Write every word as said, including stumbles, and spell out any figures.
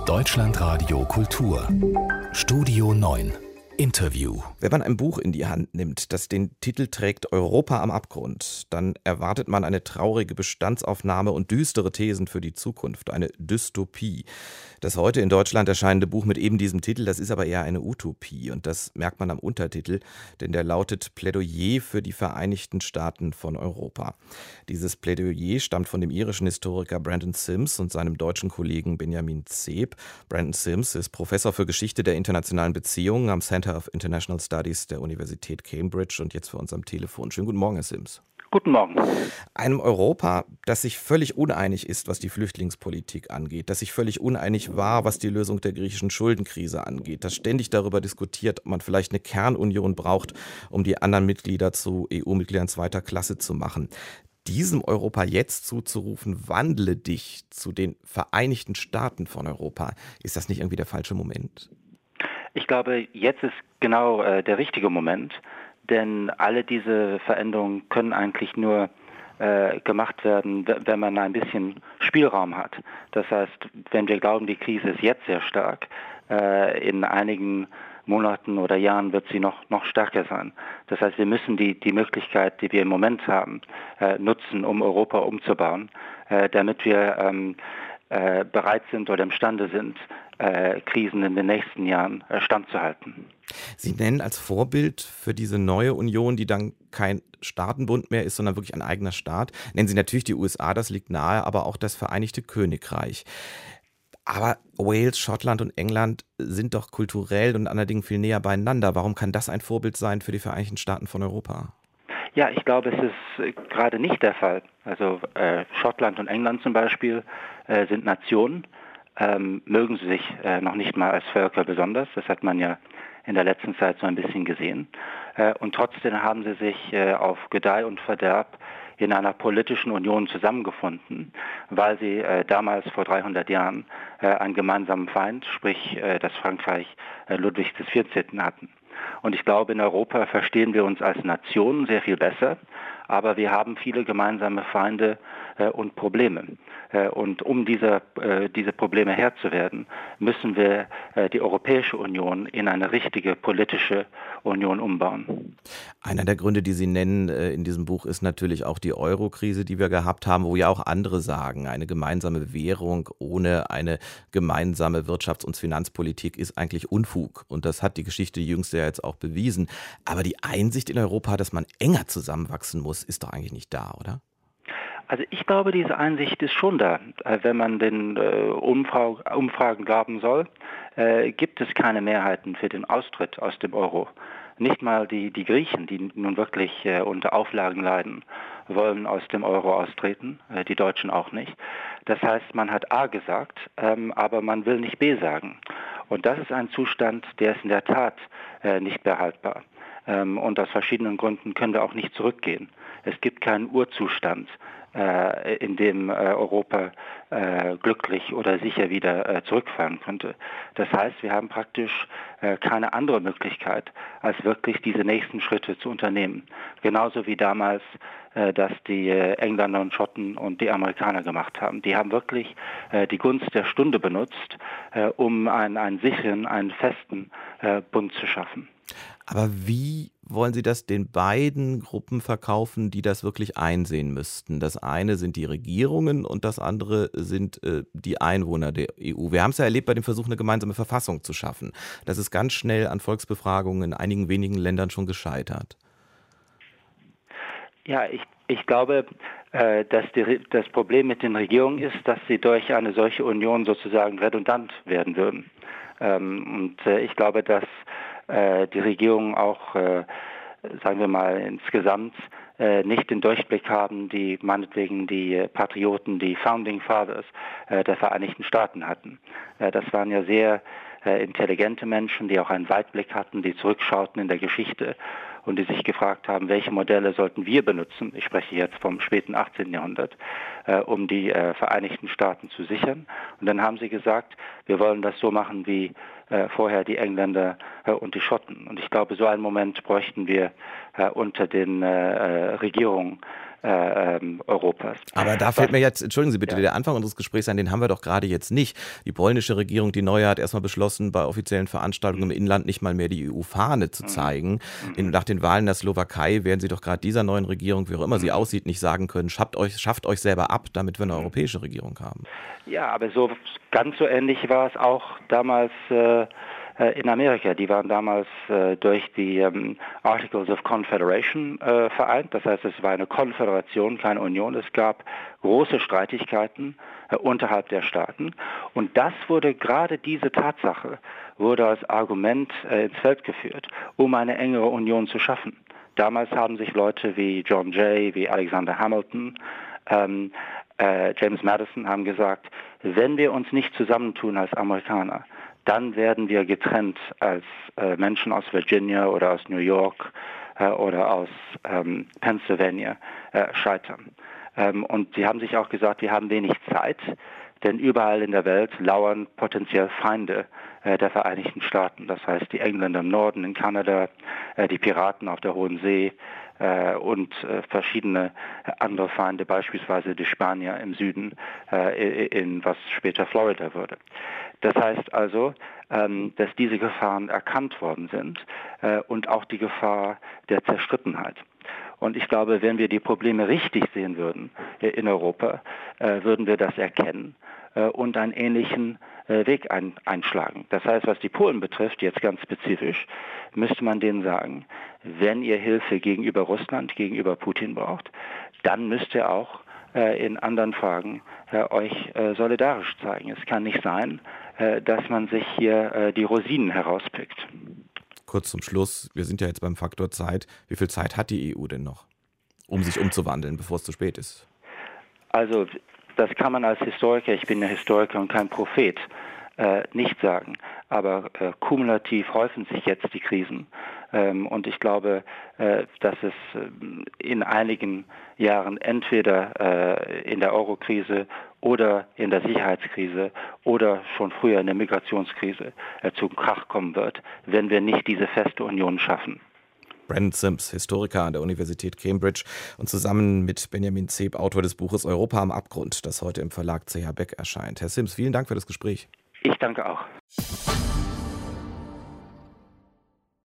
Deutschlandradio Kultur Studio neun Interview. Wenn man ein Buch in die Hand nimmt, das den Titel trägt Europa am Abgrund, dann erwartet man eine traurige Bestandsaufnahme und düstere Thesen für die Zukunft, eine Dystopie. Das heute in Deutschland erscheinende Buch mit eben diesem Titel, das ist aber eher eine Utopie und das merkt man am Untertitel, denn der lautet Plädoyer für die Vereinigten Staaten von Europa. Dieses Plädoyer stammt von dem irischen Historiker Brandon Sims und seinem deutschen Kollegen Benjamin Zeb. Brandon Sims ist Professor für Geschichte der internationalen Beziehungen am Center of International Studies der Universität Cambridge und jetzt für uns am Telefon. Schönen guten Morgen, Herr Sims. Guten Morgen. Einem Europa, das sich völlig uneinig ist, was die Flüchtlingspolitik angeht, das sich völlig uneinig war, was die Lösung der griechischen Schuldenkrise angeht, das ständig darüber diskutiert, ob man vielleicht eine Kernunion braucht, um die anderen Mitglieder zu E U-Mitgliedern zweiter Klasse zu machen. Diesem Europa jetzt zuzurufen, wandle dich zu den Vereinigten Staaten von Europa, ist das nicht irgendwie der falsche Moment? Ich glaube, jetzt ist genau äh, der richtige Moment, denn alle diese Veränderungen können eigentlich nur äh, gemacht werden, wenn man ein bisschen Spielraum hat. Das heißt, wenn wir glauben, die Krise ist jetzt sehr stark, äh, in einigen Monaten oder Jahren wird sie noch, noch stärker sein. Das heißt, wir müssen die, die Möglichkeit, die wir im Moment haben, äh, nutzen, um Europa umzubauen, äh, damit wir ähm, äh, bereit sind oder imstande sind, äh, Krisen in den nächsten Jahren äh, standzuhalten. Sie nennen als Vorbild für diese neue Union, die dann kein Staatenbund mehr ist, sondern wirklich ein eigener Staat, nennen Sie natürlich die U S A, das liegt nahe, aber auch das Vereinigte Königreich. Aber Wales, Schottland und England sind doch kulturell und allerdings viel näher beieinander. Warum kann das ein Vorbild sein für die Vereinigten Staaten von Europa? Ja, ich glaube, es ist äh, gerade nicht der Fall. Also äh, Schottland und England zum Beispiel äh, sind Nationen, ähm, mögen sie sich äh, noch nicht mal als Völker besonders. Das hat man ja in der letzten Zeit so ein bisschen gesehen. Äh, und trotzdem haben sie sich äh, auf Gedeih und Verderb in einer politischen Union zusammengefunden, weil sie äh, damals vor dreihundert Jahren äh, einen gemeinsamen Feind, sprich äh, das Frankreich äh, Ludwigs des vierzehnten hatten. Und ich glaube, in Europa verstehen wir uns als Nation sehr viel besser, aber wir haben viele gemeinsame Feinde äh, und Probleme. Äh, und um diese, äh, diese Probleme Herr zu werden, müssen wir äh, die Europäische Union in eine richtige politische Union umbauen. Einer der Gründe, die Sie nennen äh, in diesem Buch, ist natürlich auch die Euro-Krise, die wir gehabt haben, wo ja auch andere sagen, eine gemeinsame Währung ohne eine gemeinsame Wirtschafts- und Finanzpolitik ist eigentlich Unfug. Und das hat die Geschichte jüngst ja jetzt auch bewiesen. Aber die Einsicht in Europa, dass man enger zusammenwachsen muss, ist doch eigentlich nicht da, oder? Also ich glaube, diese Einsicht ist schon da. Wenn man den äh, Umfra- Umfragen glauben soll, äh, gibt es keine Mehrheiten für den Austritt aus dem Euro. Nicht mal die, die Griechen, die nun wirklich äh, unter Auflagen leiden, wollen aus dem Euro austreten, äh, die Deutschen auch nicht. Das heißt, man hat A gesagt, ähm, aber man will nicht B sagen. Und das ist ein Zustand, der ist in der Tat äh, nicht mehr haltbar. Ähm, und aus verschiedenen Gründen können wir auch nicht zurückgehen. Es gibt keinen Urzustand, äh, in dem äh, Europa äh, glücklich oder sicher wieder äh, zurückfahren könnte. Das heißt, wir haben praktisch äh, keine andere Möglichkeit, als wirklich diese nächsten Schritte zu unternehmen. Genauso wie damals äh, das die äh, Engländer und Schotten und die Amerikaner gemacht haben. Die haben wirklich äh, die Gunst der Stunde benutzt, äh, um einen, einen sicheren, einen festen äh, Bund zu schaffen. Aber wie wollen Sie das den beiden Gruppen verkaufen, die das wirklich einsehen müssten? Das eine sind die Regierungen und das andere sind äh, die Einwohner der E U. Wir haben es ja erlebt bei dem Versuch, eine gemeinsame Verfassung zu schaffen. Das ist ganz schnell an Volksbefragungen in einigen wenigen Ländern schon gescheitert. Ja, ich, ich glaube, äh, dass die, das Problem mit den Regierungen ist, dass sie durch eine solche Union sozusagen redundant werden würden. Ähm, und äh, ich glaube, dass äh, die Regierungen auch, äh, sagen wir mal, insgesamt äh, nicht den Durchblick haben, die meinetwegen die Patrioten, die Founding Fathers äh, der Vereinigten Staaten hatten. Äh, das waren ja sehr äh, intelligente Menschen, die auch einen Weitblick hatten, die zurückschauten in der Geschichte und die sich gefragt haben, welche Modelle sollten wir benutzen, ich spreche jetzt vom späten achtzehnten Jahrhundert, äh, um die äh, Vereinigten Staaten zu sichern. Und dann haben sie gesagt, wir wollen das so machen wie äh, vorher die Engländer äh, und die Schotten. Und ich glaube, so einen Moment bräuchten wir äh, unter den äh, Regierungen äh, ähm, Europas. Aber da fällt mir jetzt, entschuldigen Sie bitte, ja. der Anfang unseres Gesprächs ein, den haben wir doch gerade jetzt nicht. Die polnische Regierung, die neue, hat erstmal beschlossen, bei offiziellen Veranstaltungen im Inland nicht mal mehr die E U-Fahne zu zeigen. Mhm. In, nach den Wahlen in der Slowakei werden Sie doch gerade dieser neuen Regierung, wie auch immer mhm. sie aussieht, nicht sagen können, schafft euch, schafft euch selber ab, damit wir eine mhm. europäische Regierung haben. Ja, aber so ganz so ähnlich war es auch damals äh, in Amerika. Die waren damals äh, durch die ähm, Articles of Confederation äh, vereint. Das heißt, es war eine Konföderation, keine Union. Es gab große Streitigkeiten äh, unterhalb der Staaten. Und das wurde, gerade diese Tatsache, wurde als Argument äh, ins Feld geführt, um eine engere Union zu schaffen. Damals haben sich Leute wie John Jay, wie Alexander Hamilton, ähm, äh, James Madison haben gesagt, wenn wir uns nicht zusammentun als Amerikaner, dann werden wir getrennt als äh, Menschen aus Virginia oder aus New York äh, oder aus ähm, Pennsylvania äh, scheitern. Ähm, und sie haben sich auch gesagt, wir haben wenig Zeit, denn überall in der Welt lauern potenziell Feinde äh, der Vereinigten Staaten. Das heißt, die Engländer im Norden, in Kanada, äh, die Piraten auf der Hohen See äh, und äh, verschiedene andere Feinde, beispielsweise die Spanier im Süden, äh, in was später Florida wurde. Das heißt also, ähm, dass diese Gefahren erkannt worden sind äh, und auch die Gefahr der Zerstrittenheit. Und ich glaube, wenn wir die Probleme richtig sehen würden äh, in Europa, äh, würden wir das erkennen äh, und einen ähnlichen äh, Weg ein, einschlagen. Das heißt, was die Polen betrifft, jetzt ganz spezifisch, müsste man denen sagen, wenn ihr Hilfe gegenüber Russland, gegenüber Putin braucht, dann müsst ihr auch äh, in anderen Fragen äh, euch äh, solidarisch zeigen. Es kann nicht sein, äh, dass man sich hier äh, die Rosinen herauspickt. Kurz zum Schluss, wir sind ja jetzt beim Faktor Zeit. Wie viel Zeit hat die E U denn noch, um sich umzuwandeln, bevor es zu spät ist? Also das kann man als Historiker, ich bin ja Historiker und kein Prophet, äh, nicht sagen. Aber äh, kumulativ häufen sich jetzt die Krisen. Ähm, und ich glaube, äh, dass es äh, in einigen Jahren entweder äh, in der Euro-Krise oder in der Sicherheitskrise oder schon früher in der Migrationskrise äh, zum Krach kommen wird, wenn wir nicht diese feste Union schaffen. Brandon Sims, Historiker an der Universität Cambridge und zusammen mit Benjamin Zeb, Autor des Buches Europa am Abgrund, das heute im Verlag C H Beck erscheint. Herr Sims, vielen Dank für das Gespräch. Ich danke auch.